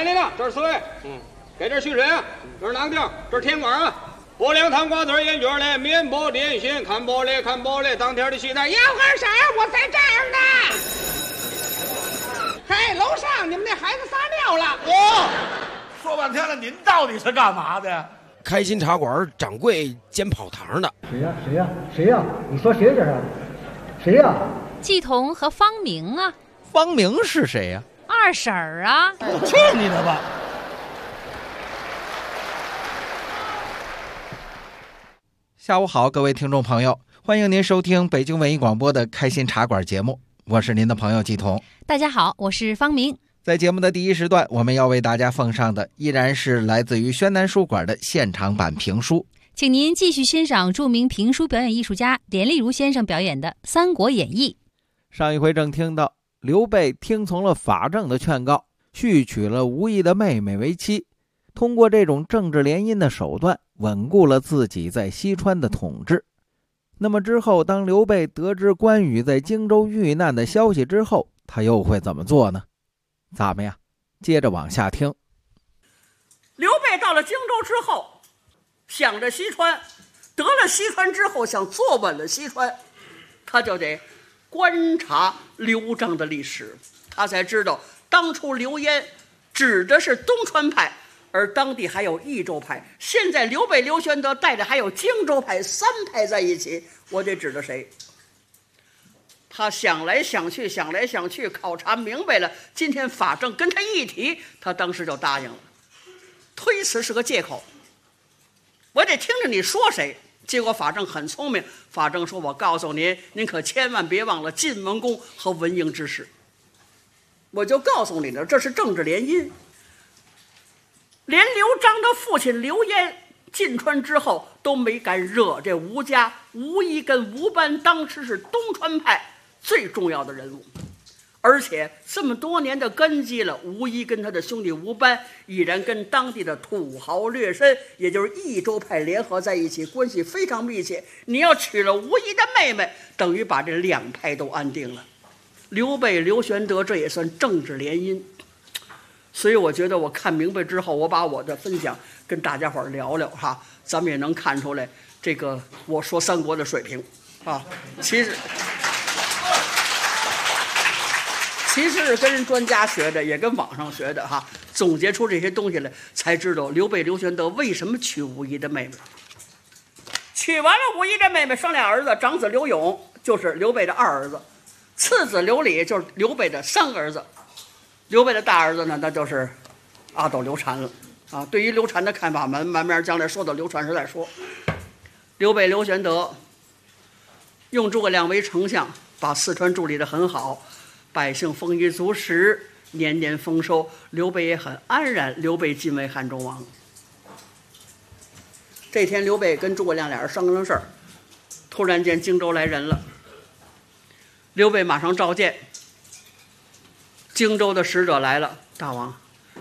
来您了，这是4位。给这蓄水啊，这是囊定，这是天管啊。拨凉汤瓜子烟卷嘞，面包点心，看玻璃看玻璃，当天的期待要喝啥？我在这儿呢。嘿，楼上你们那孩子撒尿了。 说半天了，您到底是干嘛的？ 开心茶馆掌柜兼跑堂的。 谁呀？你说谁这是？谁呀？ 季彤和方明啊。 方明是谁呀？ 二婶儿啊。 去你的吧！ 下午好，各位听众朋友，欢迎您收听北京文艺广播的开心茶馆节目，我是您的朋友季彤。 大家好，我是方明。 在节目的第一时段，我们要为大家奉上的依然是来自于宣南书馆的现场版评书， 请您继续欣赏著名评书表演艺术家连丽如先生表演的《三国演义》。 上一回正听到刘备听从了法正的劝告，续娶了吴懿的妹妹为妻，通过这种政治联姻的手段稳固了自己在西川的统治。那么之后，当刘备得知关羽在荆州遇难的消息之后，他又会怎么做呢？咱们呀，接着往下听。 刘备到了荆州之后，想着西川，得了西川之后，想坐稳了西川，他就得观察刘璋的历史，他才知道当初刘焉指的是东川派，而当地还有益州派，现在刘备刘玄德带着还有荆州派，三派在一起，我得指着谁？他想来想去，考察明白了，今天法正跟他一提，他当时就答应了。推辞是个借口，我得听着你说谁。结果法正很聪明，法正说，我告诉您，您可千万别忘了晋文公和文嬴之事。我就告诉你了，这是政治联姻。连刘璋的父亲刘焉进川之后都没敢惹这吴家，吴懿跟吴班当时是东川派最重要的人物，而且这么多年的根基了，吴懿跟他的兄弟吴班已然跟当地的土豪劣绅，也就是益州派联合在一起，关系非常密切。你要娶了吴懿的妹妹，等于把这两派都安定了。刘备刘玄德这也算政治联姻。所以我觉得我看明白之后，我把我的分享跟大家伙聊聊哈，咱们也能看出来这个我说三国的水平啊。其实是跟人专家学的，也跟网上学的哈，总结出这些东西来，才知道刘备刘玄德为什么娶吴懿的妹妹。娶完了吴懿的妹妹，生俩儿子，长子刘永就是刘备的二儿子，次子刘礼就是刘备的三个儿子。刘备的大儿子呢，那就是阿斗刘禅了啊。对于刘禅的看法，慢慢将来说到刘禅时再说。刘备刘玄德用诸葛亮为丞相，把四川治理得很好，百姓丰衣足食，年年丰收，刘备也很安然。刘备晋为汉中王。这天，刘备跟诸葛亮俩人商量事儿，突然间荆州来人了，刘备马上召见。荆州的使者来了，大王，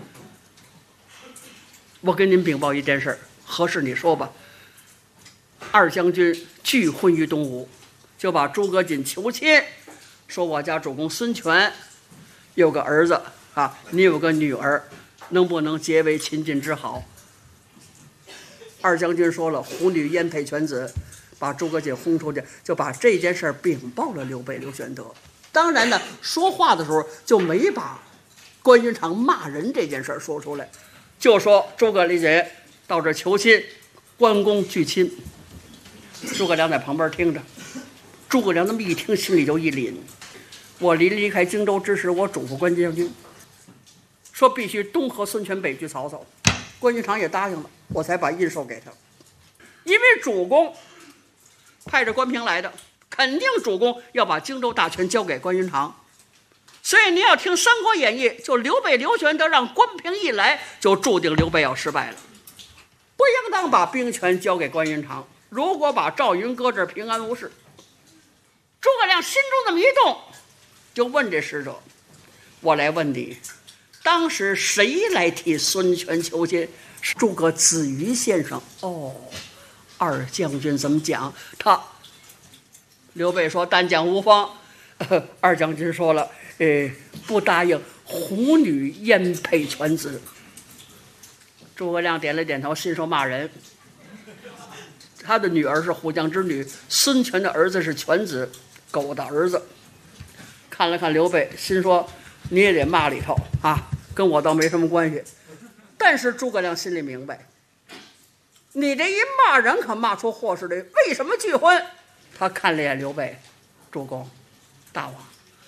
我跟您禀报一件事，何事你说吧。二将军拒婚于东吴，就把诸葛瑾求亲，说我家主公孙权有个儿子啊，你有个女儿，能不能结为秦晋之好？二将军说了，虎女焉配犬子，把诸葛瑾轰出去，就把这件事禀报了刘备刘玄德。当然呢，说话的时候就没把关云长骂人这件事说出来，就说诸葛瑾到这求亲，关公拒亲。诸葛亮在旁边听着，诸葛亮那么一听，心里就一凛。我离开荆州之时，我嘱咐关将军，说必须东和孙权，北拒曹操。关云长也答应了，我才把印绶给他。因为主公派着关平来的，肯定主公要把荆州大权交给关云长，所以你要听《三国演义》，就刘备刘玄德让关平一来，就注定刘备要失败了。不应当把兵权交给关云长，如果把赵云搁这儿，平安无事。诸葛亮心中这么一动，就问这使者，我来问你，当时谁来替孙权求亲？是诸葛子瑜先生。哦，二将军怎么讲？他刘备说单讲无方。二将军说了，不答应虎女焉配犬子？诸葛亮点了点头，心说骂人。他的女儿是虎将之女，孙权的儿子是犬子，狗的儿子。看了看刘备，心说你也得骂里头啊，跟我倒没什么关系。但是诸葛亮心里明白，你这一骂人可骂出祸事来。为什么拒婚？他看了眼刘备，主公大王，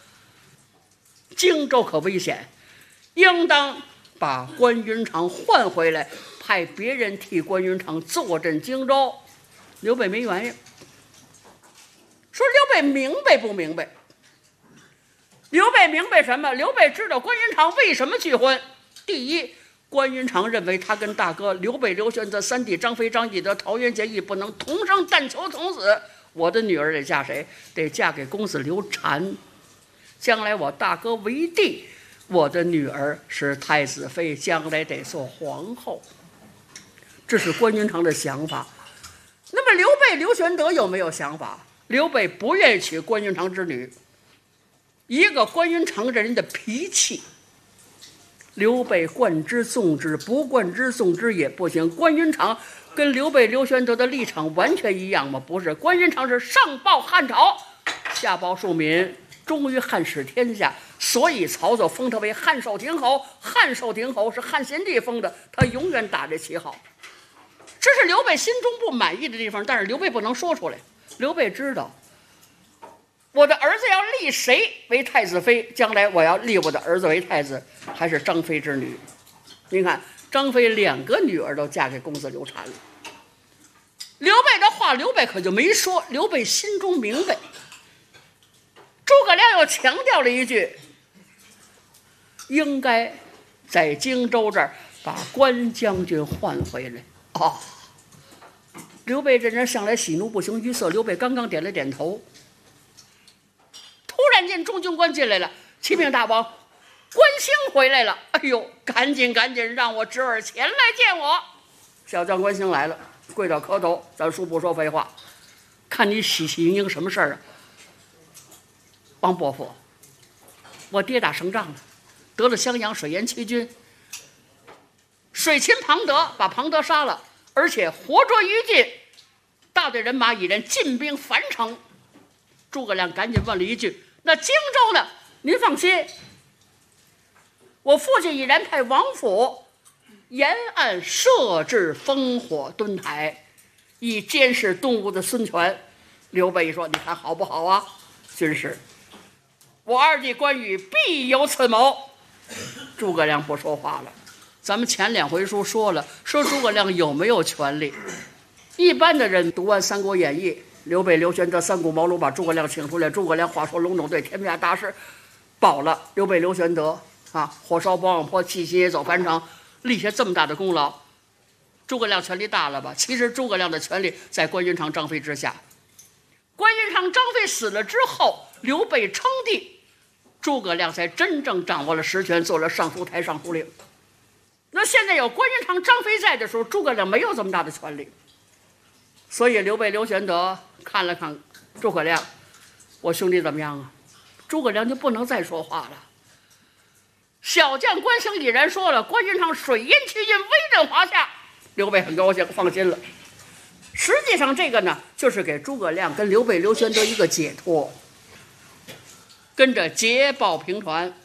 荆州可危险，应当把关云长换回来，派别人替关云长坐镇荆州。刘备没原因，说刘备明白不明白？刘备明白什么？刘备知道关云长为什么拒婚。第一，关云长认为他跟大哥刘备、刘玄德三弟张飞、张翼德、桃园结义，不能同生，但求同死。我的女儿得嫁谁？得嫁给公子刘禅。将来我大哥为帝，我的女儿是太子妃，将来得做皇后。这是关云长的想法。那么刘备、刘玄德有没有想法？刘备不愿意娶关云长之女。一个关云长这人的脾气，刘备惯之纵之，不惯之纵之也不行。关云长跟刘备、刘玄德的立场完全一样吗？不是，关云长是上报汉朝，下报庶民，忠于汉使天下，所以曹操封他为汉寿亭侯。汉寿亭侯是汉献帝封的，他永远打这旗号。这是刘备心中不满意的地方，但是刘备不能说出来。刘备知道，我的儿子要立谁为太子妃，将来我要立我的儿子为太子，还是张飞之女。您看，张飞2个女儿都嫁给公子刘禅了。刘备的话，刘备可就没说，刘备心中明白。诸葛亮又强调了一句，应该在荆州这儿把关将军换回来。哦，刘备这人向来喜怒不形于色。刘备刚刚点了点头，突然间中军官进来了，启禀大王，关兴回来了。哎呦，赶紧让我侄儿前来见我。小将关兴来了，跪倒磕头，咱叔不说废话，看你喜气盈盈什么事儿啊？王伯父，我爹打胜仗了，得了襄阳水淹七军，水侵庞德，把庞德杀了，而且活捉于禁，大队人马已然进兵樊城。诸葛亮赶紧问了一句，那荆州呢？您放心，我父亲已然派王府沿岸设置烽火墩台，以监视东吴的孙权。刘备说，你看好不好啊？军师，我二弟关羽必有此谋。诸葛亮不说话了。咱们前2回书说了，说诸葛亮有没有权力？一般的人读完《三国演义》，刘备、刘玄德三顾茅庐把诸葛亮请出来，诸葛亮话说隆重对天下大事，保了刘备、刘玄德啊，火烧博望坡，弃心也走樊城，立下这么大的功劳。诸葛亮权力大了吧？其实诸葛亮的权力在关云长、张飞之下。关云长、张飞死了之后，刘备称帝，诸葛亮才真正掌握了实权，做了尚书台尚书令。那现在有关云长、张飞在的时候，诸葛亮没有这么大的权力，所以刘备、刘玄德看了看诸葛亮，我兄弟怎么样啊？诸葛亮就不能再说话了。小将关兴已然说了，关云长水淹七军，威震华夏。刘备很高兴，放心了。实际上这个呢，就是给诸葛亮跟刘备、刘玄德一个解脱，跟着捷报平传。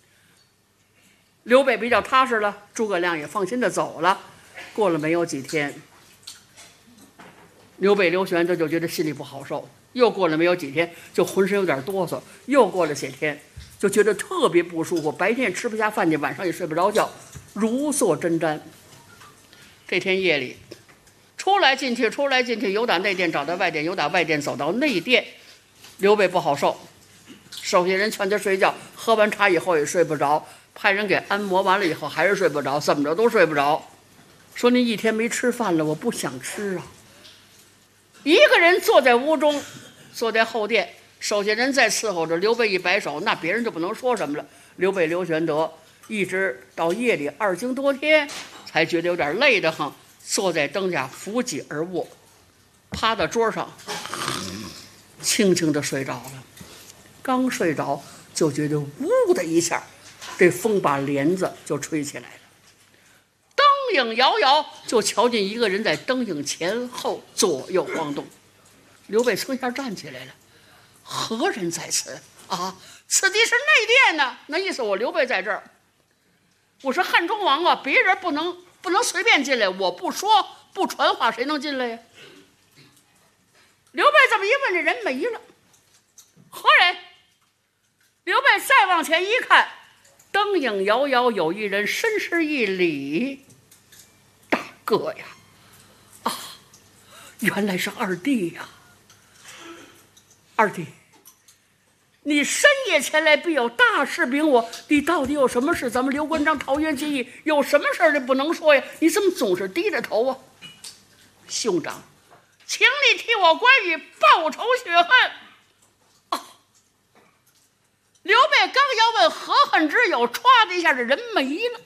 刘备比较踏实了，诸葛亮也放心的走了。过了没有几天，刘备、刘玄德就觉得心里不好受。又过了没有几天，就浑身有点哆嗦。又过了些天，就觉得特别不舒服，白天也吃不下饭去，晚上也睡不着觉，如坐针毡。这天夜里，出来进去，由打内殿找到外殿，由打外殿走到内殿。刘备不好受，手下人劝他睡觉，喝完茶以后也睡不着，派人给按摩完了以后还是睡不着，怎么着都睡不着。说你一天没吃饭了，我不想吃啊。一个人坐在屋中，坐在后殿，手下人在伺候着。刘备一摆手，那别人就不能说什么了。刘备、刘玄德一直到夜里2更多天，才觉得有点累得很，坐在灯下扶脊而卧，趴到桌上，轻轻地睡着了。刚睡着，就觉得呜的一下， 这风把帘子就吹起来了，灯影摇摇，就瞧见一个人在灯影前后左右晃动。刘备噌一下站起来了，何人在此啊？此地是内殿呢。那意思我刘备在这儿，我是汉中王啊，别人不能随便进来，我不说不传话，谁能进来呀？刘备这么一问，这人没了，何人？刘备再往前一看，灯影摇摇，有一人深施一礼：“大哥呀，啊，原来是二弟呀！二弟，你深夜前来，必有大事禀我。你到底有什么事？咱们刘关张桃园结义，有什么事儿你不能说呀？你怎么总是低着头啊？兄长，请你替我关羽报仇雪恨。”刘备刚要问何恨之有，歘的一下，这人没了。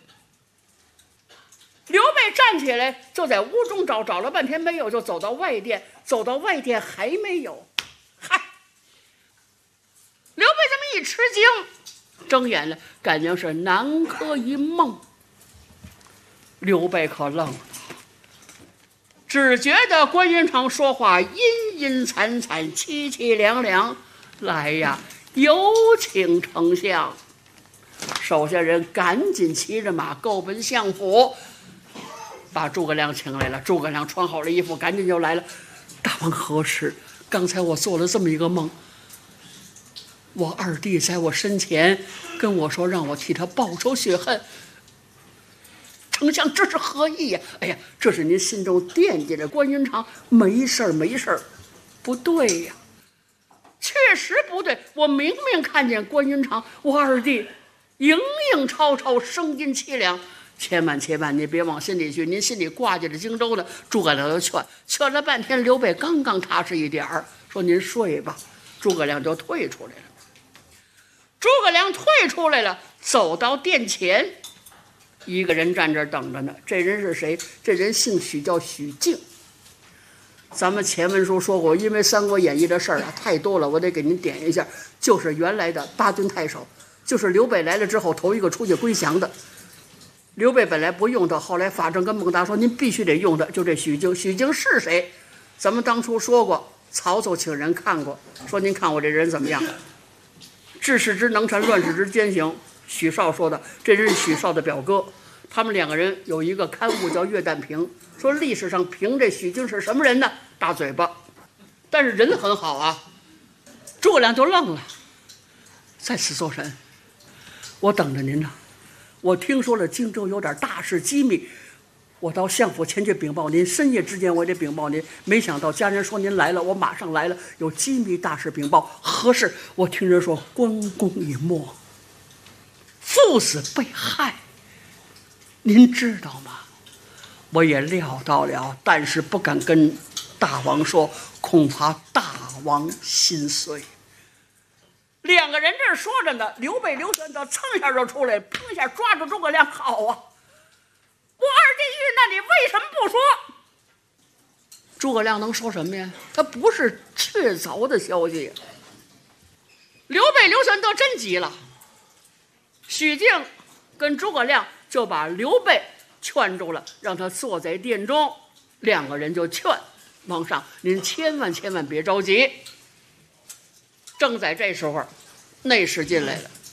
刘备站起来，就在屋中找了半天没有，就走到外殿，还没有。嗨，刘备这么一吃惊，睁眼了，感觉是南柯一梦。刘备可愣了，只觉得关云长说话阴阴惨惨，凄凄凉凉。来呀，有请丞相。手下人赶紧骑着马够奔相府，把诸葛亮请来了。诸葛亮穿好了衣服，赶紧就来了。大王何事？刚才我做了这么一个梦，我二弟在我身前跟我说，让我替他报仇雪恨。丞相，这是何意呀？哎呀，这是您心中惦记着关云长。没事儿，没事儿。不对呀，确实不对。我明明看见关云长，我二弟影影绰绰，声音凄凉。千万千万，你别往心里去，您心里挂记着荆州的。诸葛亮就劝了半天，刘备刚踏实一点儿，说您睡吧。诸葛亮就退出来了。诸葛亮退出来了，走到殿前，一个人站这儿等着呢。这人是谁？这人姓许，叫许敬。咱们前文书说过，因为《三国演义》的事儿啊太多了，我得给您点一下。就是原来的八军太守，就是刘备来了之后头一个出去归降的。刘备本来不用他，后来法正跟孟达说您必须得用他，就这许敬。许敬是谁？咱们当初说过，曹操请人看过，说您看我这人怎么样？治世之能臣，乱世之奸雄。许绍说的，这人是许绍的表哥。他们两个人有一个刊物叫《岳旦评》，说历史上评这许敬是什么人呢？大嘴巴，但是人很好啊。诸葛亮就愣了，在此做甚？我等着您呢。我听说了荆州有点大事机密，我到相府前去禀报您，深夜之间我也得禀报您。没想到家人说您来了，我马上来了，有机密大事禀报。何事？我听人说关公已没，父子被害，您知道吗？我也料到了，但是不敢跟大王说，恐怕大王心碎。两个人这说着呢，刘备、刘玄德蹭一下就出来，砰一下抓住诸葛亮。好啊，我二弟遇难，你为什么不说？诸葛亮能说什么呀？他不是确凿的消息。刘备、刘玄德真急了，许敬跟诸葛亮就把刘备劝住了，让他坐在殿中。两个人就劝皇上，您千万千万别着急。正在这时候，内侍进来了，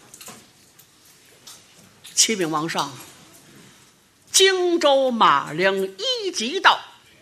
启禀王上，荆州马良一急到。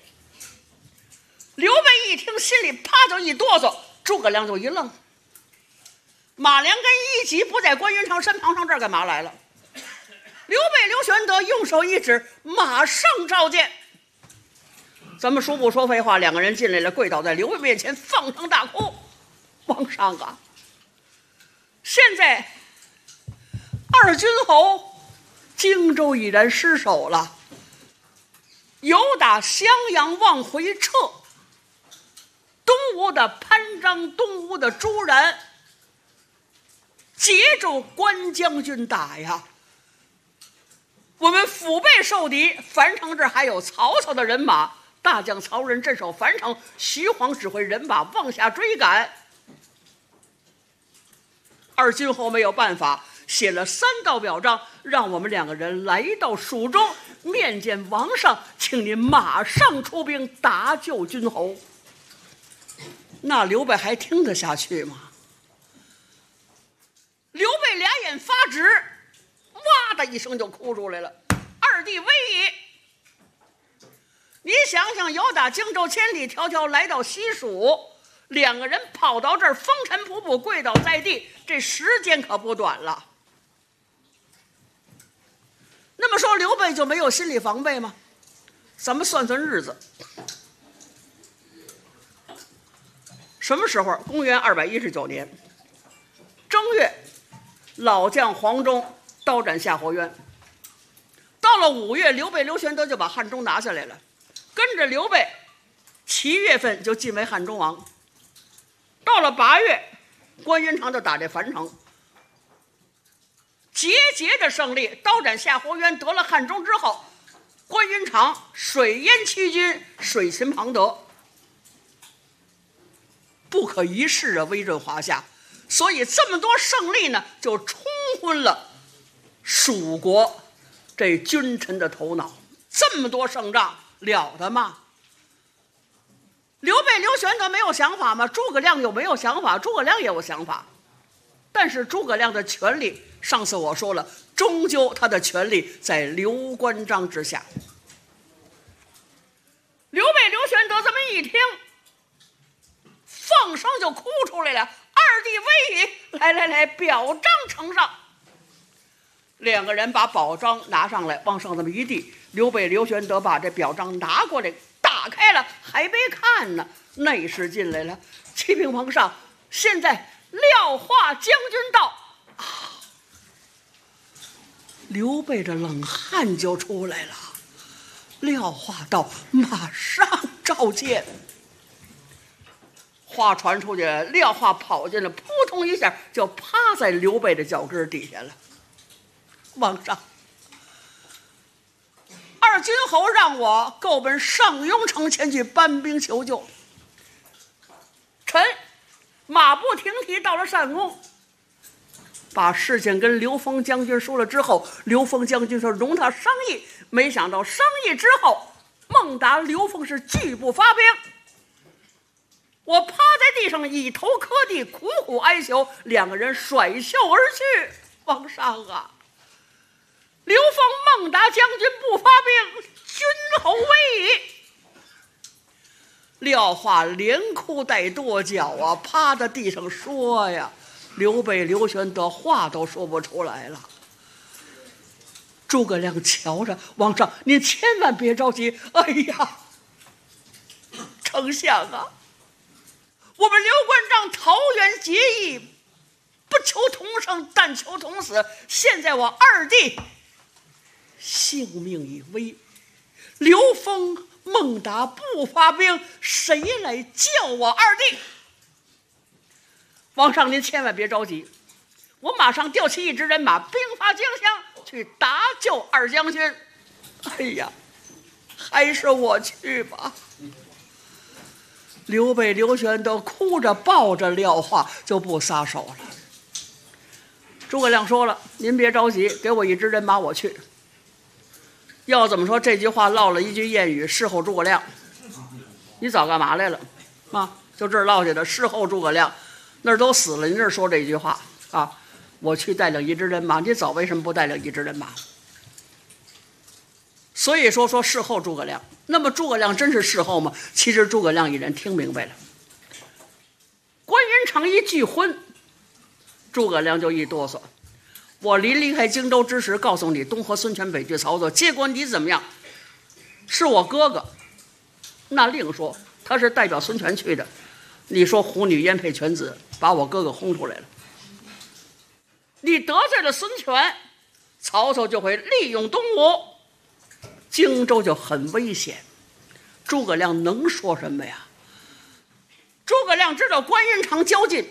刘备一听，心里啪就一哆嗦，诸葛亮就一愣。马良跟一急不在关云长身旁，上这儿干嘛来了？刘备、刘玄德用手一指，马上召见。咱们说不说废话，两个人进来了，跪倒在刘备面前，放声大哭。皇上啊，现在二军侯荆州已然失守了，由打襄阳往回撤，东吴的潘璋、东吴的朱然截住关将军打呀。我们腹背受敌，樊城这儿还有曹操的人马，大将曹仁镇守樊城，徐晃指挥人马往下追赶。二军侯没有办法， 写了3道表彰，让我们2个人来到蜀中面见王上，请您马上出兵搭救君侯。那刘备还听得下去吗？刘备俩眼发直，哇的一声就哭出来了。二弟危矣！你想想，由打荆州千里迢迢来到西蜀，2个人跑到这儿风尘仆仆跪倒在地，这时间可不短了。那么说刘备就没有心理防备吗？咱们算算日子，什么时候？公元219年正月，老将黄忠刀斩夏侯渊。到了5月，刘备刘玄德就把汉中拿下来了，跟着刘备7月份就晋为汉中王。到了8月，关云长就打这樊城，节的胜利，刀斩夏侯渊，得了汉中之后，关云长水淹七军，水擒庞德，不可一世啊，威震华夏。所以这么多胜利呢，就冲昏了蜀国这君臣的头脑。这么多胜仗了得吗？刘备刘玄德没有想法吗？诸葛亮有没有想法？诸葛亮也有想法，但是诸葛亮的权力，上次我说了，终究他的权力在刘关张之下。刘备刘玄德这么一听，放声就哭出来了。二弟危矣！来，表彰呈上。2个人把宝章拿上来，往上这么一递。刘备刘玄德把这表彰拿过来，打开了，还没看呢，内侍进来了。启禀皇上，现在廖化将军到。刘备这冷汗就出来了。廖化到，马上召见。话传出去，廖化跑进来，扑通一下就趴在刘备的脚跟底下了。王上，二军侯让我够奔上庸城前去搬兵求救。臣马不停蹄到了单公，把事情跟刘封将军说了之后，刘封将军说容他商议。没想到商议之后，孟达、刘封是拒不发兵。我趴在地上以头磕地，苦苦哀求，2个人甩袖而去。皇上啊，刘封、孟达将军不发兵，君侯危矣。廖化连哭带跺脚啊，趴在地上说呀，刘备刘玄德话都说不出来了。诸葛亮瞧着，王上您千万别着急。哎呀，丞相啊，我们刘关张桃园结义，不求同生，但求同死。现在我二弟性命已危，刘封、孟达不发兵，谁来救我二弟？王上您千万别着急，我马上调起1支人马，兵发荆襄，去搭救二将军。哎呀，还是我去吧。刘备刘玄德哭着抱着廖化就不撒手了。诸葛亮说了，您别着急，给我1支人马我去。要怎么说，这句话落了一句谚语，事后诸葛亮。你早干嘛来了啊？就这儿落下的，事后诸葛亮，那儿都死了，您这儿说这句话啊？我去带领1支人马，你早为什么不带领1支人马？所以说事后诸葛亮。那么诸葛亮真是事后吗？其实诸葛亮已然听明白了。关云长一拒婚，诸葛亮就一哆嗦。我临离开荆州之时，告诉你东和孙权，北拒曹操，结果你怎么样？是我哥哥，那另说，他是代表孙权去的。你说虎女焉配犬子，把我哥哥轰出来了。你得罪了孙权，曹操就会利用东吴，荆州就很危险。诸葛亮能说什么呀？诸葛亮知道关云长交劲，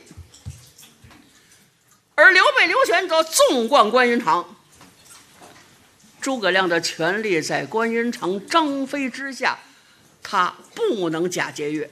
而刘备刘玄则纵贯关云长。诸葛亮的权力在关云长、张飞之下，他不能假节约。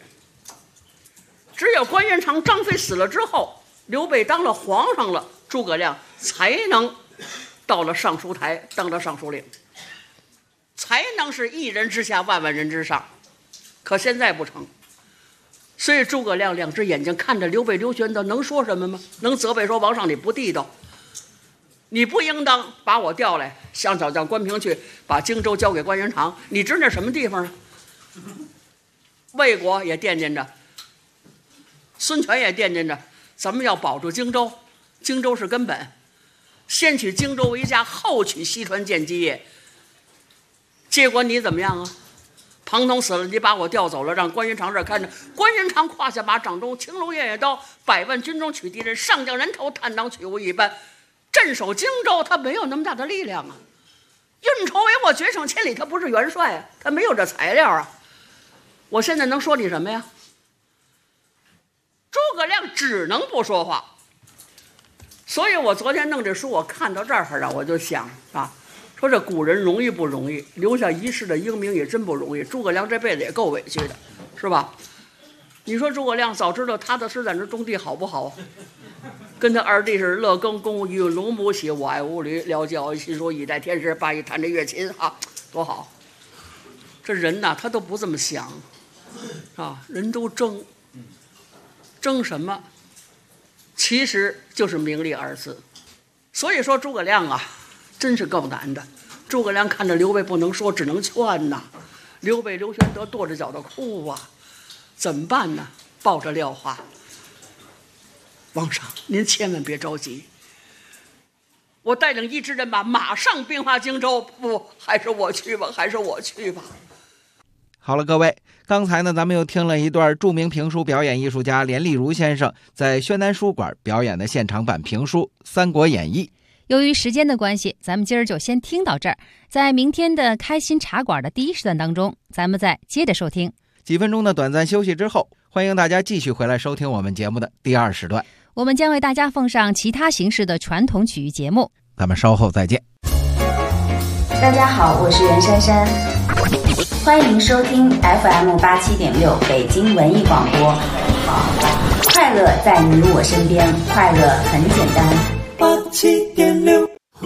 只有关云长、张飞死了之后，刘备当了皇上了，诸葛亮才能到了尚书台，当了尚书令，才能是一人之下，万万人之上。可现在不成。所以诸葛亮两只眼睛看着刘备、刘玄德，能说什么吗？能责备说王上你不地道，你不应当把我调来，想找将关平去把荆州交给关云长。你知那什么地方啊？魏国也惦记着，孙权也惦记着，咱们要保住荆州，荆州是根本，先取荆州为家，后取西川建基业。结果你怎么样啊？庞统死了，你把我调走了，让关云长这看着。关云长胯下把掌中青龙偃月刀，100万军中取敌人，上将人头，探囊取物一般。镇守荆州，他没有那么大的力量啊。运筹帷幄，决胜千里，他不是元帅啊，他没有这材料啊。我现在能说你什么呀？诸葛亮只能不说话。所以我昨天弄这书，我看到这儿啊，我就想啊。说这古人容易不容易，留下一世的英名也真不容易。诸葛亮这辈子也够委屈的，是吧？你说诸葛亮早知道他的是在那种地好不好？跟他二弟是乐耕公与龙母喜，我爱无驴，聊教习说一代天师，八一弹着乐琴啊，多好！这人呐，他都不这么想啊，人都争什么？其实就是名利二字。所以说诸葛亮啊，真是够难的。诸葛亮看着刘备不能说，只能劝呐。刘备、刘玄德跺着脚的哭啊，怎么办呢？抱着廖化，王上您千万别着急，我带领一支人马马上兵发荆州。不，还是我去吧，还是我去吧。 好了，各位，刚才呢，咱们又听了一段著名评书表演艺术家连丽如先生在宣南书馆表演的现场版评书《三国演义》。 由于时间的关系，咱们今儿就先听到这儿。在明天的开心茶馆的第一时段当中，咱们再接着收听。 几分钟的短暂休息之后，欢迎大家继续回来收听我们节目的第二时段。 我们将为大家奉上其他形式的传统曲艺节目。 咱们稍后再见。 大家好，我是袁姗姗，欢迎收听 FM87.6 北京文艺广播。快乐在你我身边，快乐很简单。87.6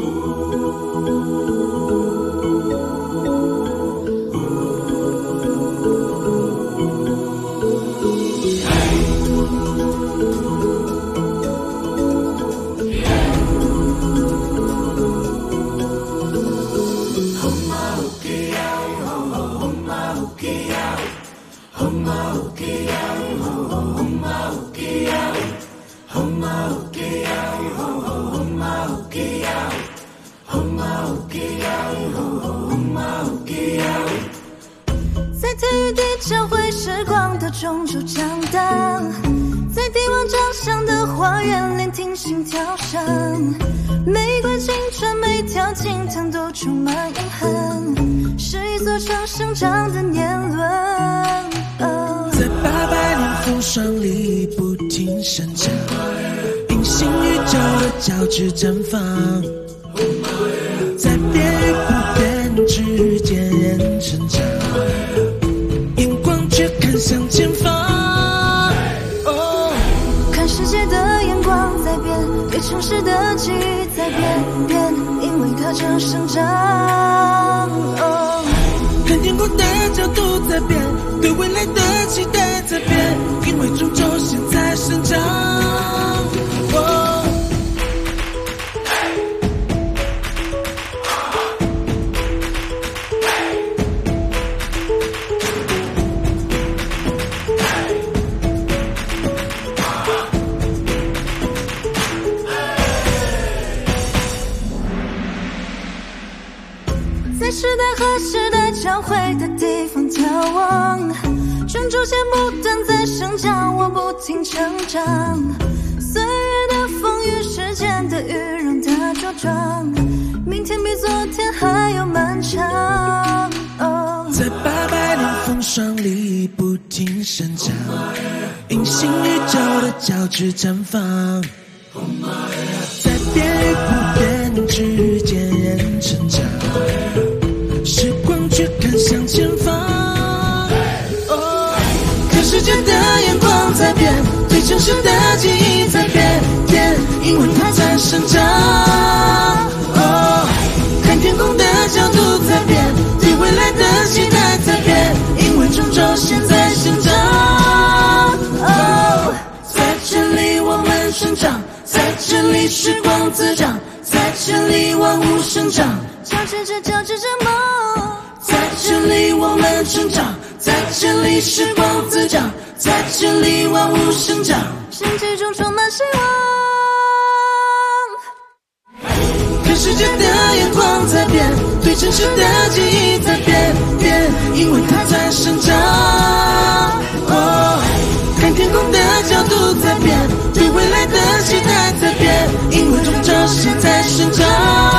在体育地交汇时光的中州长大，在帝王掌上的花园聆听心跳声，玫瑰青春每条经堂都充满阴痕，是一座城生长的年轮。 在800年风霜里不停生长，隐形宇宙的交织绽放，在变与不变之间人成长，眼光却看向前方。 看世界的眼光在变，对城市的记忆在变，因为它正生长。 看天空的角度在变，对未来的期待在变，因为株洲现在生长。 在时代和时代交汇的地方眺望，春秋线不断在生长，我不停成长。岁月的风雨，时间的雨，让它茁壮。明天比昨天还要漫长。 在800年风霜里不停生长，隐形宇宙的交织绽放，在变与不变之间人成长，时光却看向前方。看世界的眼光在变，对城市的记忆在变，因为它在生长。 这里时光滋长，在这里万物生长， 交织着梦， 在这里我们成长，在这里时光滋长，在这里万物生长， 身体中充满希望。 看世界的眼光在变，对城市的记忆在变，因为它在生长。看天空的角度在变，对未来的期待在变，因为中朝现在生长。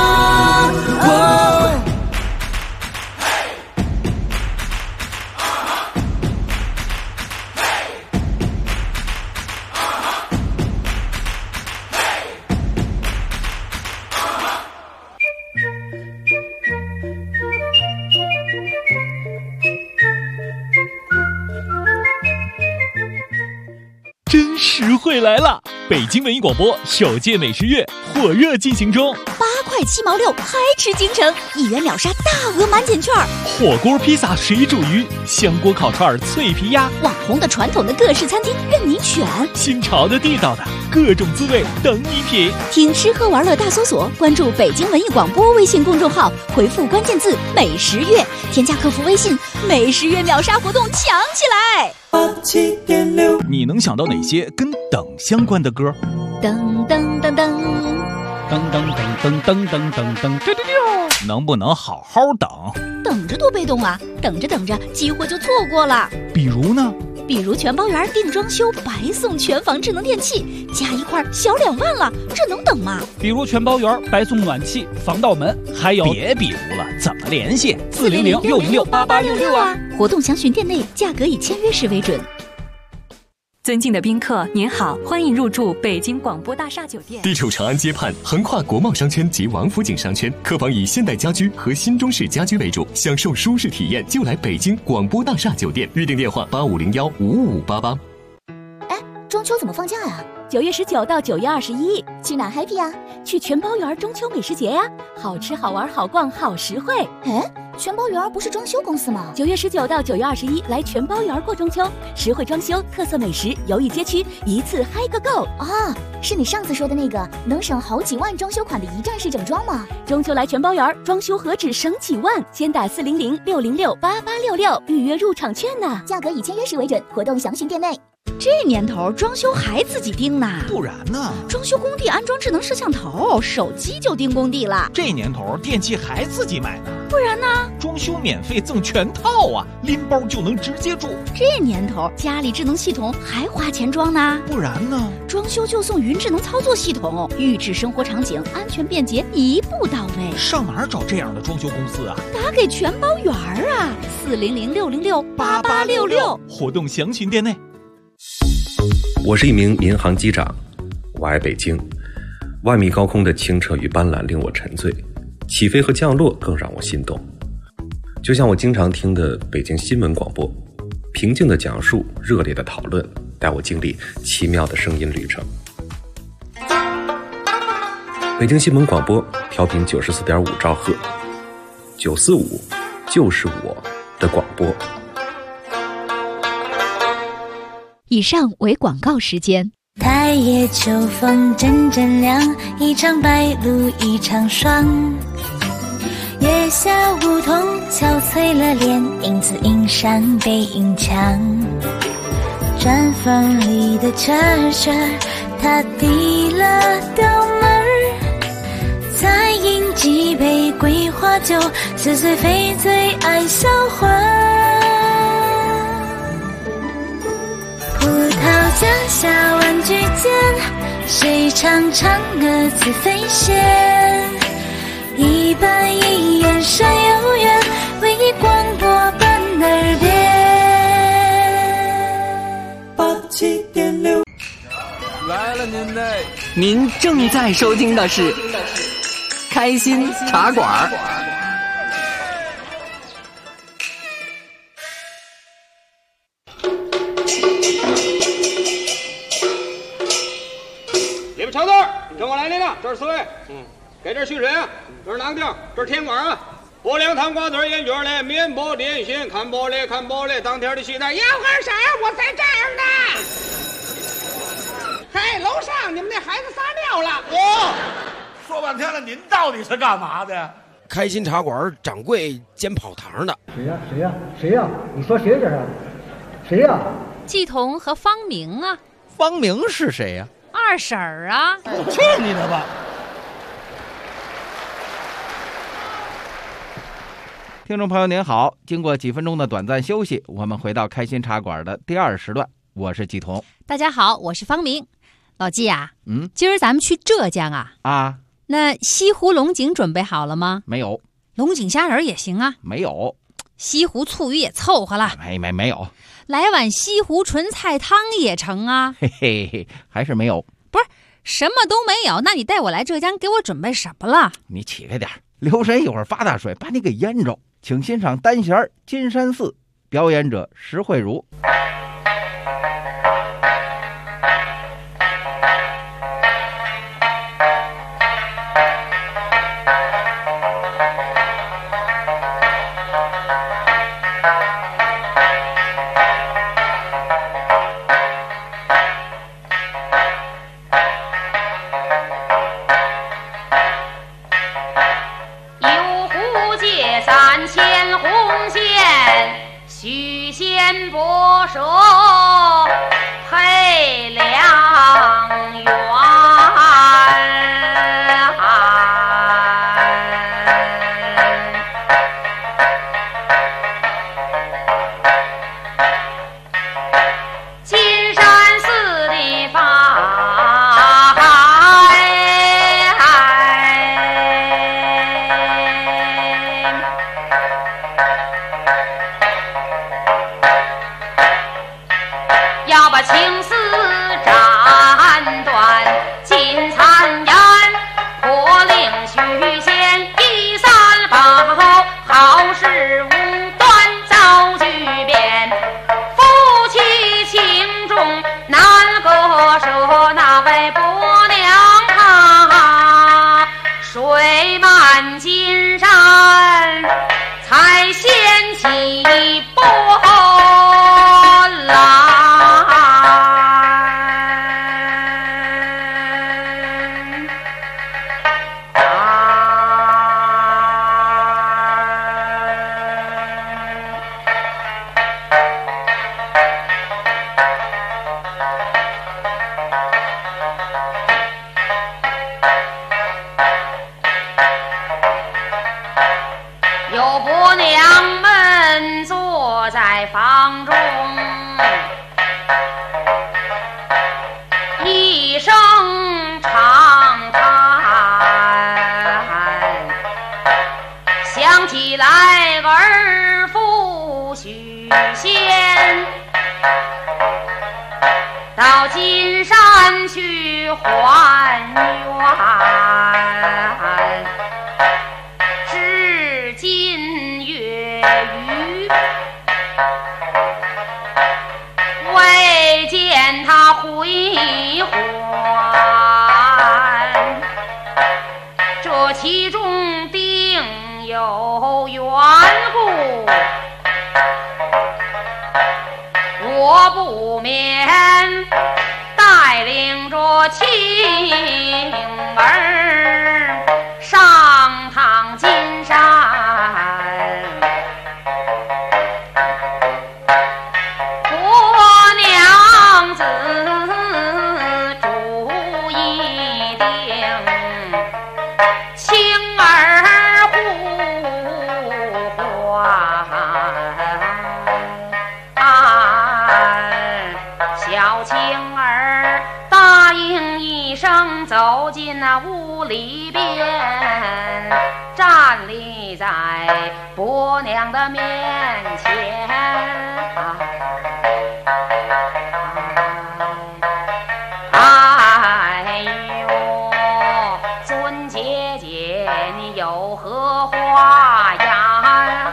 真实惠来了！北京文艺广播首届美食月火热进行中 ，8块7毛6，嗨吃京城，1元秒杀大额满减券， 火锅、披萨、水煮鱼、香锅、烤串、脆皮鸭， 网红的、传统的各式餐厅任你选， 新潮的、地道的各种滋味等你品。 听吃喝玩乐大搜索，关注北京文艺广播微信公众号，回复关键字美食月，添加客服微信，美食月秒杀活动抢起来 ！87.6， 你能想到哪些跟等相关的歌？ 噔噔噔噔， 噔噔噔噔噔噔噔噔，能不能好好等？ 等着多被动啊！等着等着，机会就错过了。 比如呢？ 比如全包园定装修白送全房智能电器，加一块小2万了，这能等吗？ 比如全包园白送暖气、防盗门，还有别比如了，怎么联系？400-606-8866啊！ 活动详询店内，价格以签约时为准。 尊敬的宾客，您好，欢迎入住北京广播大厦酒店。 地处长安街畔，横跨国贸商圈及王府井商圈，客房以现代家居和新中式家居为主，享受舒适体验就来北京广播大厦酒店。预订电话8501-55588。 中秋怎么放假呀？9月19到9月21，去哪 happy 呀？去全包园中秋美食节呀，好吃好玩好逛好实惠。全包园不是装修公司吗？9月19到9月21来全包园过中秋，实惠装修、特色美食、游艺街区，一次嗨个够啊！是你上次说的那个能省好几万装修款的一站式整装吗？ 中秋来全包园，装修何止省几万？先打400-606-8866预约入场券呢， 价格以签约时为准，活动详询店内。 这年头装修还自己盯呢？ 不然呢？ 装修工地安装智能摄像头，手机就盯工地了。 这年头电器还自己买呢？ 不然呢？ 装修免费赠全套啊，拎包就能直接住。 这年头家里智能系统还花钱装呢？ 不然呢？ 装修就送云智能操作系统，预制生活场景，安全便捷，一步到位。 上哪儿找这样的装修公司啊？ 打给全包园啊，400-606-8866， 活动详询店内。 我是一名民航机长，我爱北京。万米高空的清澈与斑斓令我沉醉，起飞和降落更让我心动。就像我经常听的北京新闻广播，平静的讲述，热烈的讨论，带我经历奇妙的声音旅程。北京新闻广播调频94.5兆赫，945就是我的广播。 以上为广告时间。 太夜秋风阵阵凉，一场白露一场霜。月下梧桐憔悴了脸，影子映上背影墙。砖缝里的蛐蛐，它递了刀门，再饮几杯桂花酒，似醉非醉爱销魂。葡萄架下玩具间，谁唱嫦娥自飞仙？一板一眼山有缘，为你广播伴耳边。 87.6 来了您正在收听的是开心茶馆。 你们瞧这儿，跟我来领导，这是4位。给这蓄水啊，这是囊丁，这是甜瓜啊。拨凉糖瓜子烟卷嘞，面包点心，看玻璃看玻璃，当天的期待要干啥？我在这儿呢。嘿，楼上你们那孩子撒尿了。 半天了，您到底是干嘛的？ 开心茶馆掌柜兼跑堂的。 谁呀？你说谁这是？谁呀？ 季彤和方明啊。 方明是谁呀？ 二婶儿啊。 去你的吧！ 听众朋友您好，经过几分钟的短暂休息，我们回到开心茶馆的第二时段，我是季彤。 大家好，我是方明。老季啊，今儿咱们去浙江啊。那西湖龙井准备好了吗？ 没有。 龙井虾仁也行啊。 没有。 西湖醋鱼也凑合了。 没有。 来碗西湖纯菜汤也成啊。 嘿嘿，还是没有。 不是，什么都没有，那你带我来浙江给我准备什么了？ 你起开点，留神一会儿发大水把你给淹着。请欣赏单弦《金山寺》，表演者石慧茹。 许仙博舍配良缘，金山寺的法要把情丝斩断，金残烟破令许仙一三宝，好事无端遭巨变，夫妻情重难割舍，那位伯娘她水漫金山才掀起波澜。有伯娘们坐在房中，一声长叹，想起来儿妇许仙到金山去还愿，至今月余未见他回还，这其中定有缘故，我不免带领着妻儿上趟金山，婆娘子主意定，青儿互还，小青儿答应一声，走进那屋里边，站立在伯娘的面前。哎呦，尊姐姐你有何话呀？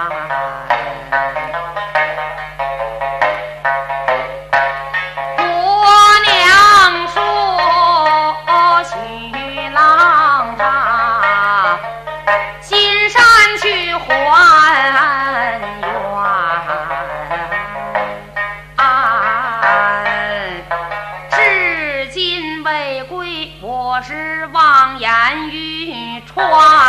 伯娘说许郎他金山去还愿， 若是望眼欲穿，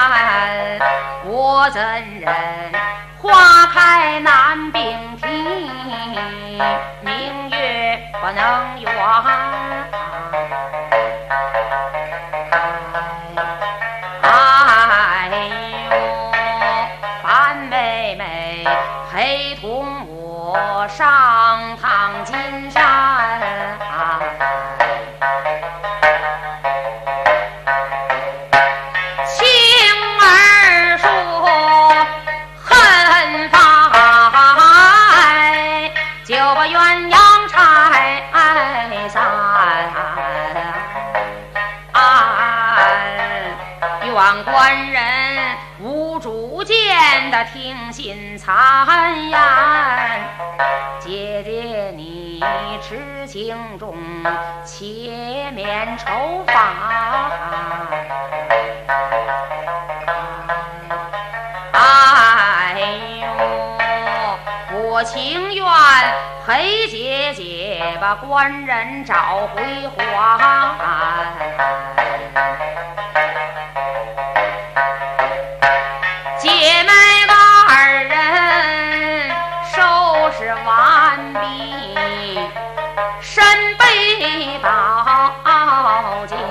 我怎忍花开难并蒂，明月不能圆。哎呦，范妹妹陪同我上趟金山，官人无主见的听信谗言，姐姐你痴情中且免愁罚。哎呦，我情愿陪姐姐把官人找回还。姐妹二人收拾完毕，身背宝剑，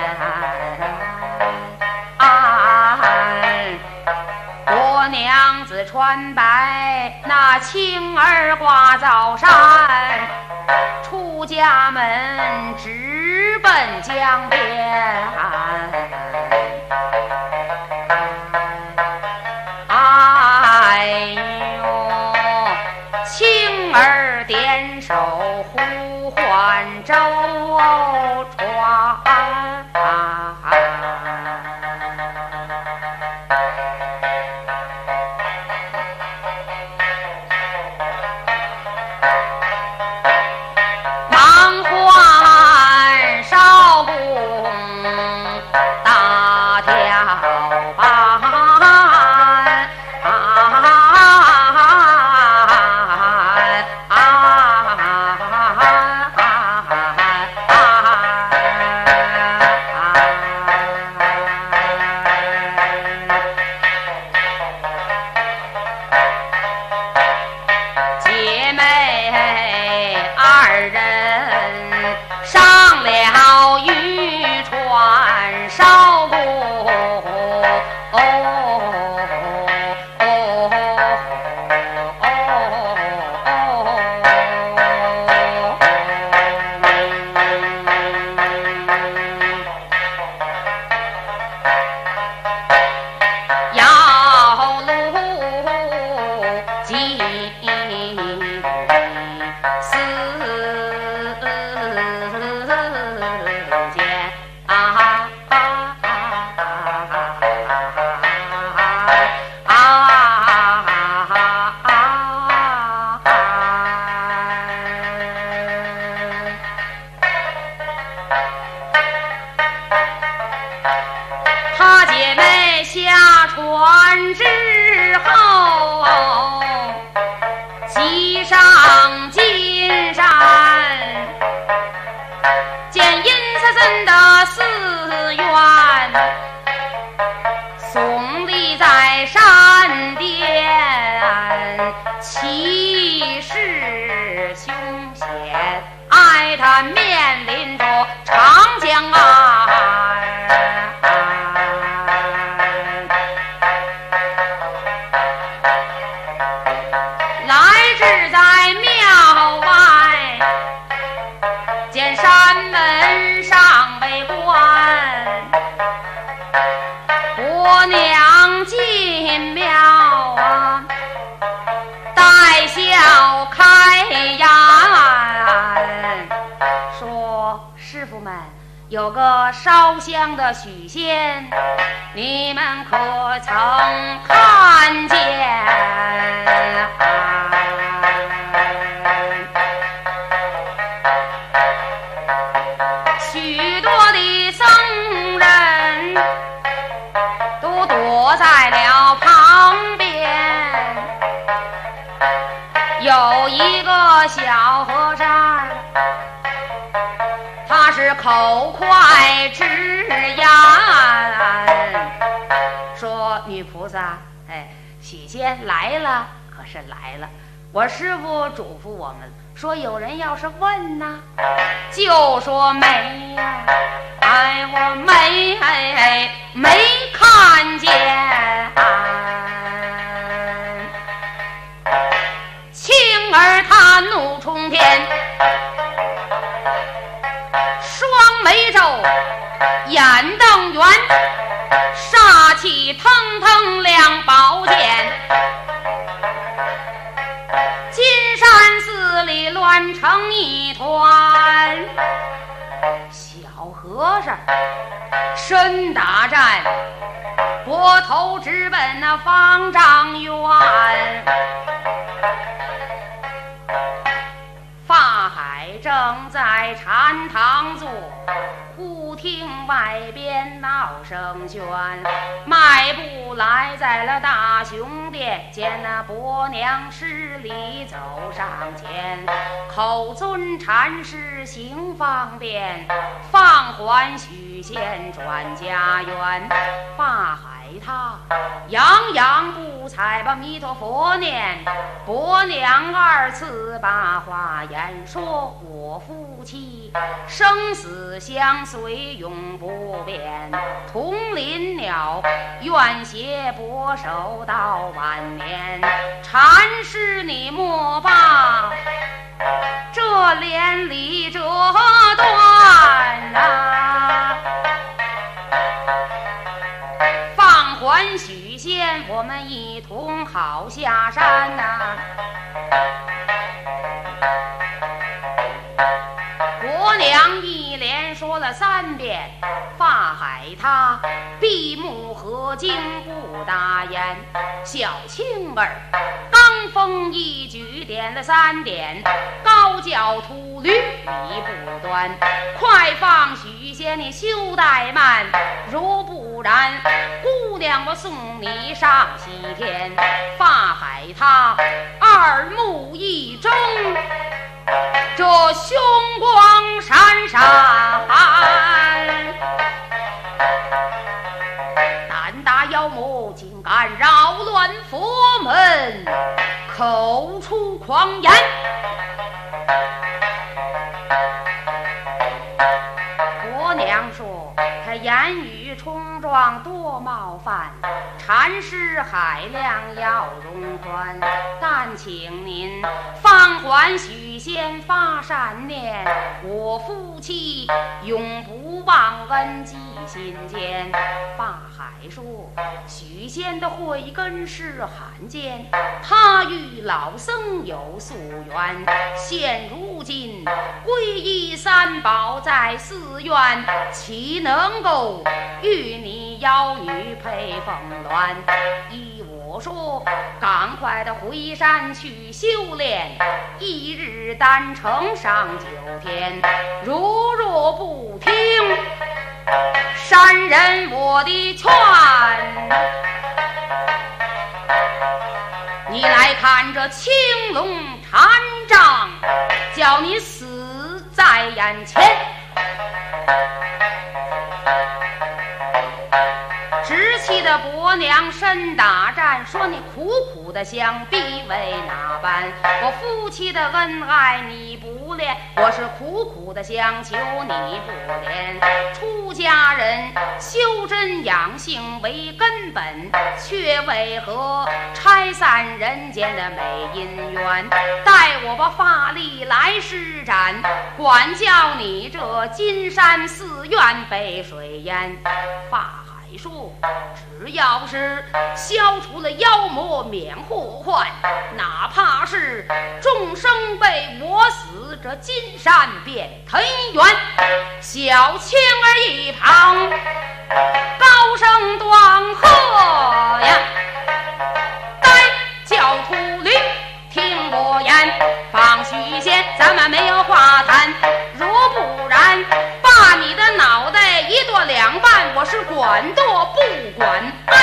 我娘子穿白，那青儿挂皂衫，出家门直奔江边。哎呦，青儿点手呼唤舟船，忙唤少公大跳板。姐妹二人上了渔船，少公要路几四间她姐妹下船之后，骑上金山，见阴森森的寺院，耸立在山巅，气势凶险，哀他面临着长江岸。来至在庙外，见山门上为关，婆娘进庙啊，带笑开言，说师傅们有个烧香的许仙，你们可曾看见？许多的僧人都躲在了旁边，有一个小和尚，他是是口快直言，说女菩萨，许仙来了，可是来了。我师父嘱咐我们说，有人要是问呢，就说没呀，我没看见。青儿她怒冲天，双眉皱，眼瞪圆，煞气腾腾亮宝剑，金山寺里乱成一团。小和尚身打战，拨头直奔那方丈院。法海正在禅堂坐，忽听外边闹声喧，迈步来在了大雄殿，见那伯娘施礼走上前，口尊禅师行方便，放还许仙转家园。法海他洋洋不睬把弥陀佛念，伯娘二次把话言说，我夫妻生死相随永不变，同林鸟愿携薄手到晚年。禅师你莫把这连理折断啊，放还许仙，我们一同好下山呐。伯娘一连说了3遍，法海他闭目合睛不答言。小青儿刚风一举点了3点，高叫秃驴理不端，快放许仙你休怠慢，如不然姑娘我送你上西天。法海他二目一睁，这凶光闪闪，胆大妖魔竟敢扰乱佛门，口出狂言。伯娘说他言语冲撞多冒犯，禅师海量要容宽，但请您放还许仙发善念，我夫妻永不忘恩记心间。法海说许仙的慧根是罕见，他与老僧有宿缘，现如今皈依3宝在寺院，岂能够与你妖女配凤鸾？依我说，赶快的回山去修炼，1日单程上9天。如若不听山人我的劝，你来看这青龙禅杖，叫你死在眼前。直气的伯娘身打战，说你苦苦的想逼为哪般？我夫妻的恩爱你不恋，我是苦苦的想求你不怜。出家人修真养性为根本，却为何拆散人间的美姻缘？待我把法力来施展，管教你这金山寺院被水淹。法海说，只要是消除了妖魔免祸患，哪怕是众生被我死，这金山便腾远。小青儿一旁高声断喝呀，呆叫秃驴听我言，放许仙咱们没有话谈，如不然把你的脑袋一剁2半，我是管剁不管安。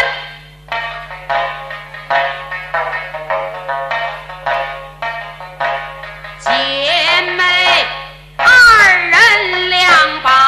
姐妹2人2把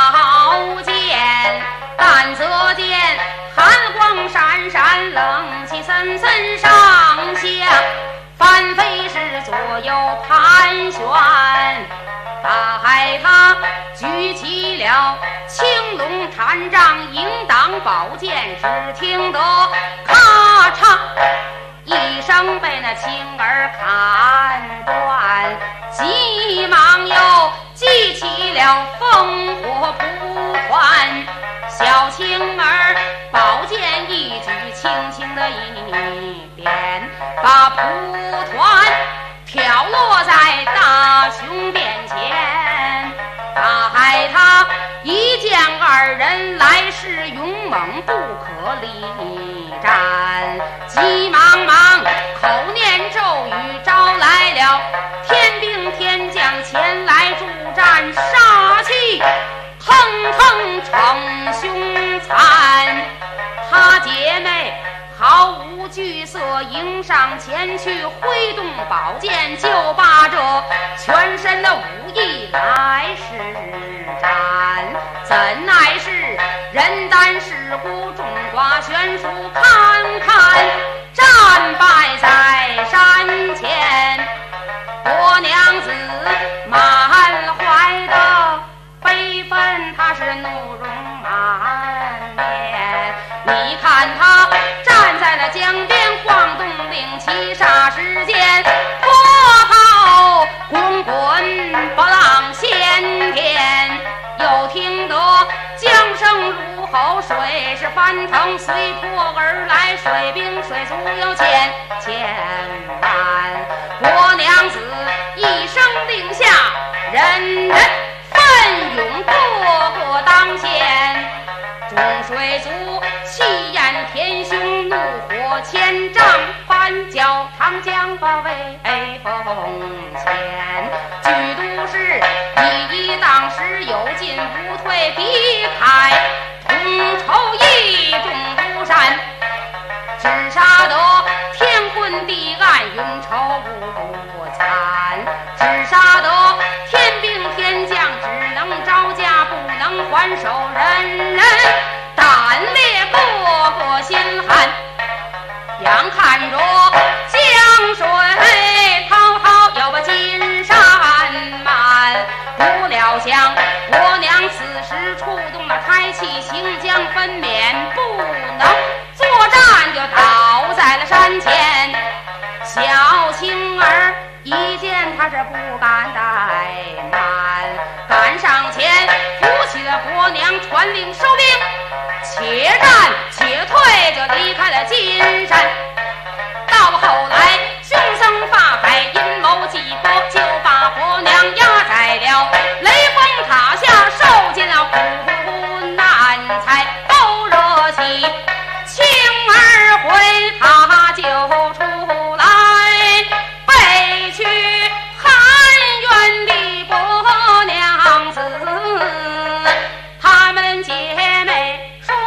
他举起了青龙禅杖，应当宝剑，只听得咔嚓一声被那青儿砍断，急忙又记起了烽火蒲团，小青儿宝剑一举，轻轻的一点，把蒲团挑落在大雄面前。待他一见二人来势勇猛，不可力战，急忙忙口念咒语，招来了天兵天将前来助战，杀气腾腾逞凶残。他姐妹毫无惧色，迎上前去，挥动宝剑，就把这全身的武艺来施展。怎奈是人单势孤，众寡悬殊，堪堪战败在山前。郭娘子满怀的悲愤，她是怒容满面。你看她站在了江边，晃动令旗，霎时间波涛滚滚，波浪掀天。又听得江声如吼，水是翻腾，随波而来，水兵水足有千万。郭娘子一声令下，人人奋勇个个当先。众水族气焰填胸，怒火千丈，翻搅长江把威风前。举都市一当时有进不退，敌开同仇一众不善，只杀得天昏地暗，云愁不残。只杀得天兵天将，只能招架不能还手，人人胆裂个个心寒。眼看着江水滔滔，要把金山漫，不料想郭娘此时触动了胎气，行将分娩，不能作战，就倒在了山前。小青儿一见他是不敢怠慢，赶上前扶起了郭娘，传令收兵，且战且退，就离开了金山。到后来凶僧法海阴谋计谋，就把郭娘压在了雷峰塔下，受尽了苦难，才都惹起青儿回他就出来，背去含冤的郭娘子，她们姐妹双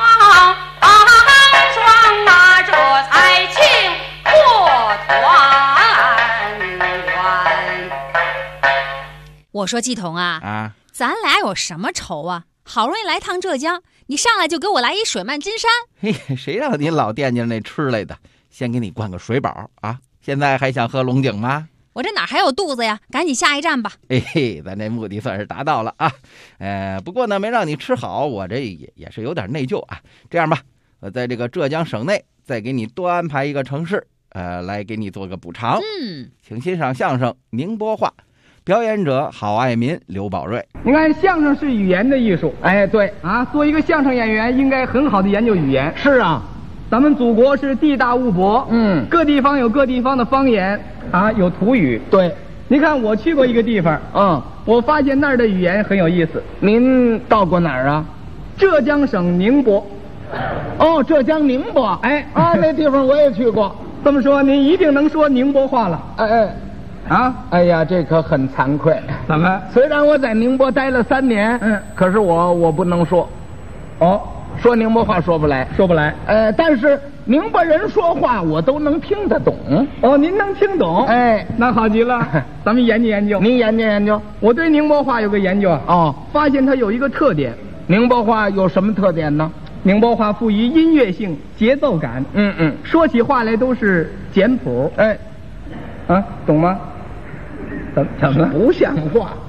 啊，这才庆破团圆。 我说季童啊，咱俩有什么仇啊？好容易来趟浙江，你上来就给我来一水漫金山。 嘿，谁让你老惦记着那吃来的？先给你灌个水饱啊！现在还想喝龙井吗？ 我这哪还有肚子呀？赶紧下一站吧。 嘿，咱这目的算是达到了啊。不过呢，没让你吃好，我这也是有点内疚啊。这样吧，我在这个浙江省内再给你多安排一个城市，来给你做个补偿。请欣赏相声《宁波话》，表演者郝爱民、刘宝瑞。 你看，相声是语言的艺术。哎，对啊，做一个相声演员应该很好的研究语言。是啊，咱们祖国是地大物博，各地方有各地方的方言啊，有土语。对，你看我去过一个地方，我发现那儿的语言很有意思。您到过哪儿啊？浙江省宁波。哦，浙江宁波。哎啊，那地方我也去过。这么说，您一定能说宁波话了。哎呀，这可很惭愧。怎么？虽然我在宁波待了3年，可是我不能说。说宁波话说不来。但是宁波人说话我都能听得懂。您能听懂？哎，那好极了。咱们研究研究。您研究。我对宁波话有个研究发现它有一个特点。宁波话有什么特点呢？宁波话富于音乐性、节奏感。说起话来都是简谱。懂吗？怎么了？不像话。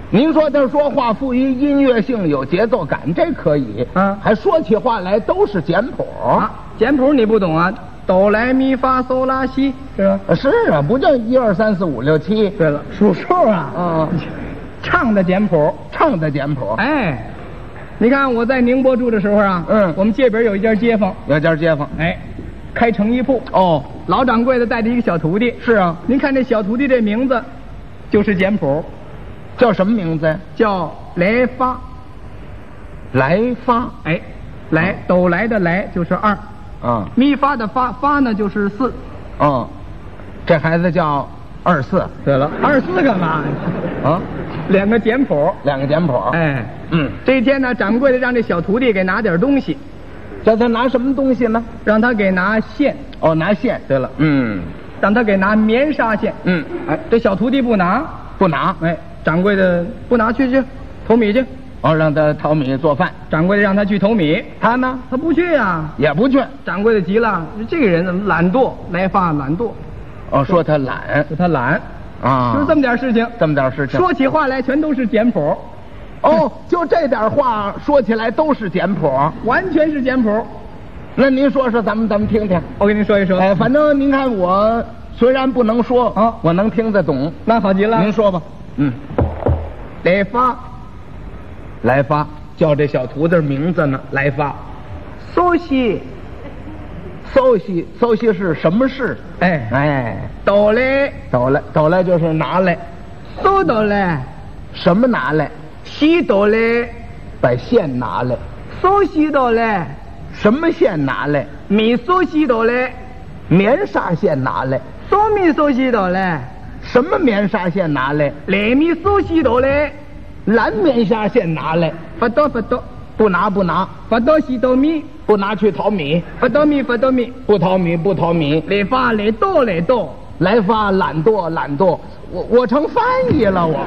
您说他说话富于音乐性，有节奏感，这可以。还说起话来都是简谱简谱你不懂啊？哆来咪发嗦拉西是吧？ 是啊，不就1、2、3、4、5、6、7？ 对了，数数啊。唱的简谱， 唱的简谱。 哎，你看我在宁波住的时候啊，我们街边有一家街坊，开成衣铺。老掌柜的带着一个小徒弟。 是啊， 您看这小徒弟这名字，就是简谱。 叫什么名字？ 叫来发。 来发， 哎，来哆来的来就是2，咪发的发，发呢就是4。 这孩子叫24。 对了，24干嘛？两个简谱。哎，这一天呢，掌柜的让这小徒弟给拿点东西。 叫他拿什么东西呢？ 让他给拿线。 拿线。 对了，让他给拿棉纱线。哎，这小徒弟不拿。哎，掌柜的不拿，去投米去。 让他淘米做饭。 掌柜的让他去投米， 他呢？ 他不去呀。 也不去。 掌柜的急了，这个人怎么懒惰？来发懒惰。 说他懒。 说他懒。就是这么点事情。说起话来全都是简谱。 就这点话说起来都是简谱， 完全是简谱。 那您说说，咱们听听。 我给您说一说。 反正您看我虽然不能说我能听得懂。 那好极了。 您说吧。来发，叫这小徒弟名字呢？来发。 搜西是什么事？哆来就是拿来。 搜哆来， 什么拿来？ 西哆来， 把线拿来。 搜西哆来， 什么线拿来？ 米搜西哆来， 棉纱线拿来。 嗦米搜西哆来， 什么棉纱线拿来？ 来米搜西哆来， 蓝棉纱线拿来。 不拿。 发哆西哆米，不拿去淘米。 发哆米， 不淘米。 来发来哆， 来发懒惰。我成翻译了我。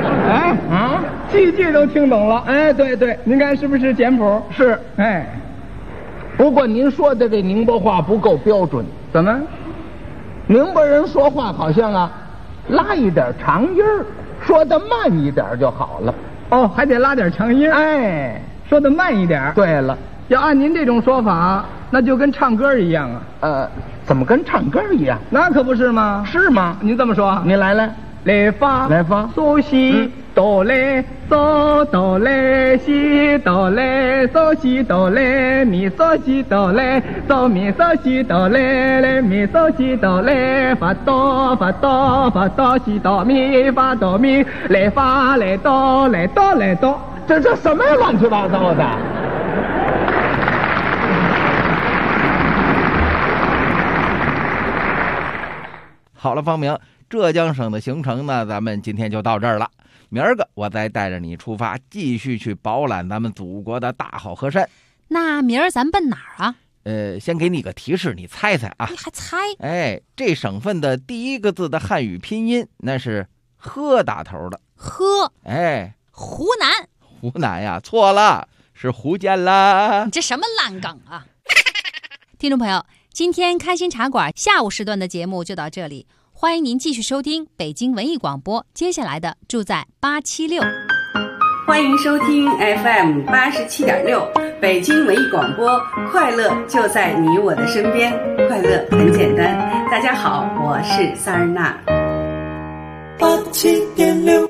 句都听懂了。对，您看是不是简谱？ 是。不过您说的这宁波话不够标准。 怎么？ 宁波人说话好像拉一点长音儿，说得慢一点就好了。 还得拉点长音。说得慢一点。 对了， 要按您这种说法，那就跟唱歌一样啊。 怎么跟唱歌一样？ 那可不是吗？ 是吗？ 您这么说。 您来， 来发，嗦西哆来，嗦哆来西哆来，嗦西哆来咪嗦西哆来，嗦咪嗦西哆来，来咪嗦西哆来，发哆西哆咪发哆咪，来发来哆。 这什么呀？乱七八糟的。 好了，方明，浙江省的行程呢，咱们今天就到这儿了。明儿个我再带着你出发，继续去饱览咱们祖国的大好河山。 那明儿咱奔哪儿啊？ 先给你个提示，你猜猜啊？ 你还猜？ 这省份的第一个字的汉语拼音那是“呵”打头的。 呵。湖南。 湖南呀，错了，是福建啦。 你这什么烂梗啊！听众朋友，今天开心茶馆下午时段的节目就到这里，欢迎您继续收听北京文艺广播接下来的住在876。 欢迎收听 FM 87.6北京文艺广播，快乐就在你我的身边，快乐很简单。大家好，我是萨尔娜。 87.6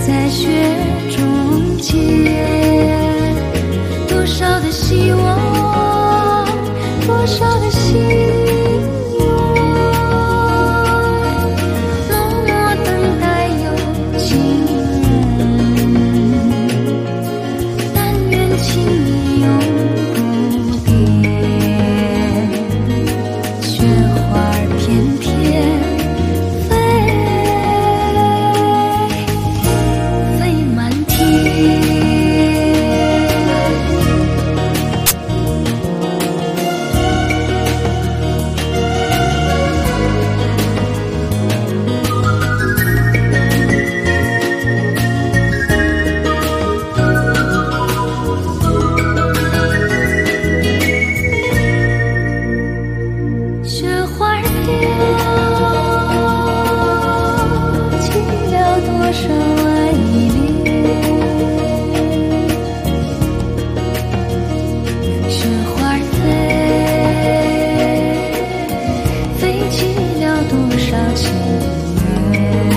在雪中结，多少的希望，多少的希望，默默等待有情人，但愿情意永不变，雪花翩翩飞满天。雪花飘，起了多少爱恋？雪花飞起了多少情缘？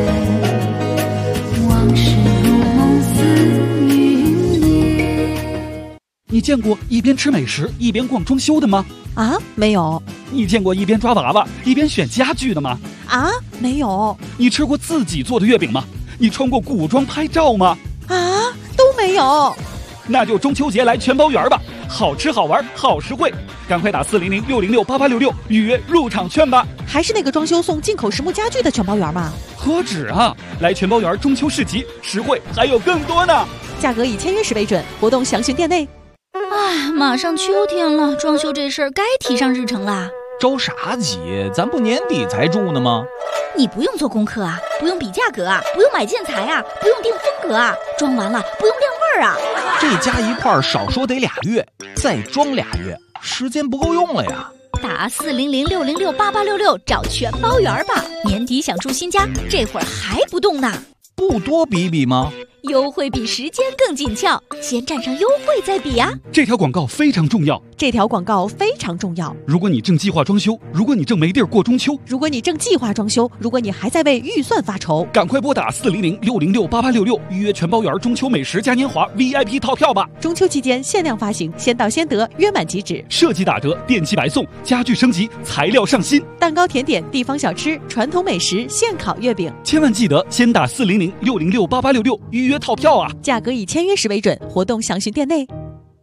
往事如梦似云烟。 你见过一边吃美食一边逛装修的吗？ 啊，没有。 你见过一边抓娃娃一边选家具的吗？ 啊，没有。 你吃过自己做的月饼吗？你穿过古装拍照吗？ 啊，都没有。 那就中秋节来全包园吧，好吃好玩好实惠，赶快打400-606-8866预约入场券吧。 还是那个装修送进口实木家具的全包园吗？ 何止啊，来全包园中秋市集，实惠还有更多呢。 价格以签约时为准，活动详询店内。 哎，马上秋天了，装修这事儿该提上日程啦。 着啥急？咱不年底才住呢吗？ 你不用做功课啊，不用比价格啊，不用买建材啊，不用定风格啊，装完了不用晾味儿啊。 这加一块儿少说得2月，再装2月，时间不够用了呀。 打400-606-8866找全包园吧。年底想住新家，这会儿还不动呢？ 不多比比吗？ 优惠比时间更紧俏，先占上优惠再比啊！ 这条广告非常重要。 这条广告非常重要。 如果你正计划装修，如果你正没地儿过中秋， 如果你正计划装修，如果你还在为预算发愁， 赶快拨打400-606-8866预约全包园中秋美食嘉年华 VIP 套票吧！ 中秋期间限量发行，先到先得，约满即止。 设计打折，电器白送，家具升级，材料上新， 蛋糕、甜点、地方小吃、传统美食、现烤月饼。 千万记得先打400-606-8866预约套票啊！ 价格以签约时为准，活动详询店内。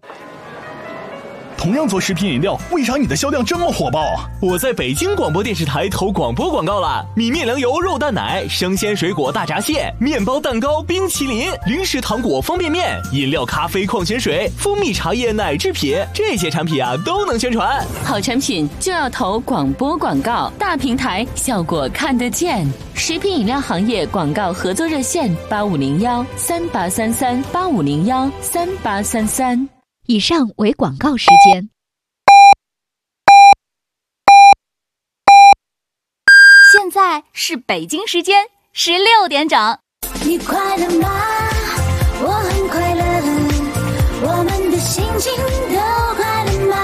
同样做食品饮料，为啥你的销量这么火爆啊？我在北京广播电视台投广播广告了，米面粮油肉蛋奶、生鲜水果大闸蟹、面包蛋糕、冰淇淋、零食糖果方便面、饮料咖啡矿泉水、蜂蜜茶叶奶制品，这些产品啊都能宣传。 好产品就要投广播广告，大平台效果看得见。食品饮料行业广告合作热线8501-3833-8501-3833。 以上为广告时间。 现在是北京时间16点整。 你快乐吗？我很快乐，我们的心情都快乐吗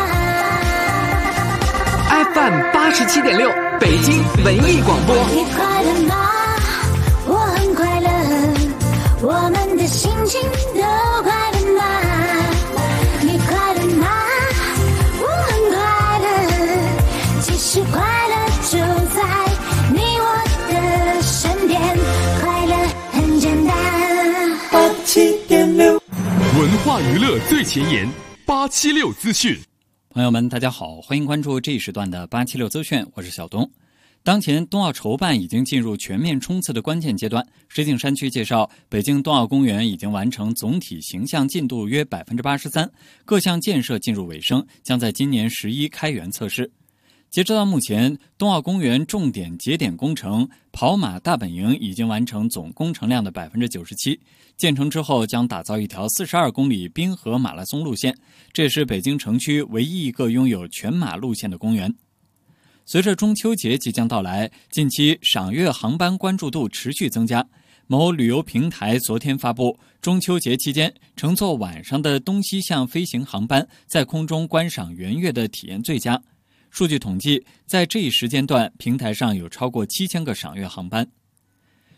？FM 87.6，北京文艺广播。 你快乐吗？我很快乐，我们的心情都快乐吗？你快乐吗？我很快乐，其实快乐就在你我的身边，快乐很简单。 87.6，文化娱乐最前沿，876资讯。 朋友们，大家好，欢迎关注这一时段的876资讯，我是小东。当前冬奥筹办已经进入全面冲刺的关键阶段。石景山区介绍，北京冬奥公园已经完成总体形象进度约 83%， 各项建设进入尾声，将在今年11开园测试。截止到目前，冬奥公园重点节点工程跑马大本营已经完成总工程量的 97%， 建成之后将打造一条42公里滨河马拉松路线，这也是北京城区唯一一个拥有全马路线的公园。随着中秋节即将到来，近期赏月航班关注度持续增加。某旅游平台昨天发布，中秋节期间乘坐晚上的东西向飞行航班在空中观赏圆月的体验最佳。数据统计，在这一时间段，平台上有超过7000个赏月航班。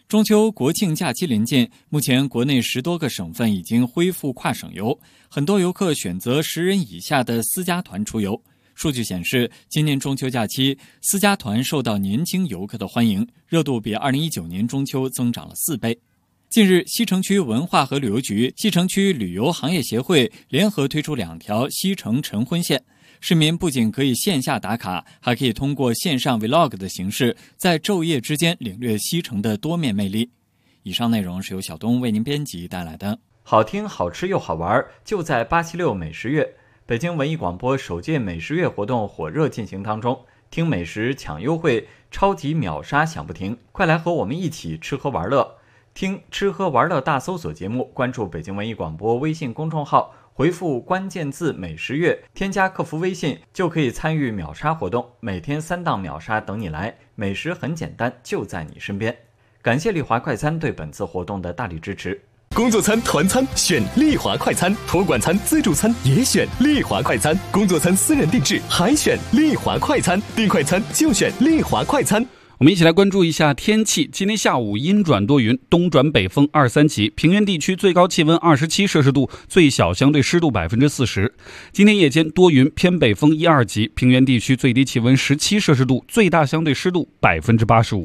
中秋国庆假期临近，目前国内10多个省份已经恢复跨省游，很多游客选择10人以下的私家团出游。数据显示，今年中秋假期，私家团受到年轻游客的欢迎，热度比2019年中秋增长了4倍。近日，西城区文化和旅游局、西城区旅游行业协会联合推出2条西城晨昏线，市民不仅可以线下打卡，还可以通过线上 vlog 的形式，在昼夜之间领略西城的多面魅力。以上内容是由小东为您编辑带来的。好听、好吃又好玩，就在876美食月。北京文艺广播首届美食月活动火热进行当中，听美食抢优惠，超级秒杀享不停，快来和我们一起吃喝玩乐。听吃喝玩乐大搜索节目，关注北京文艺广播微信公众号，回复关键字美食月，添加客服微信就可以参与秒杀活动，每天3档秒杀等你来，美食很简单，就在你身边。感谢丽华快餐对本次活动的大力支持。 工作餐、团餐选丽华快餐，托管餐、自助餐也选丽华快餐，工作餐私人定制还选丽华快餐，订快餐就选丽华快餐。 我们一起来关注一下天气。今天下午阴转多云，东转北风2、3级，平原地区最高气温27摄氏度，最小相对湿度40%。今天夜间多云，偏北风1、2级，平原地区最低气温17摄氏度，最大相对湿度85%。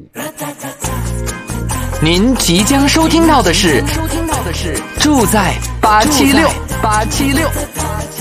您即将收听到的是住在876。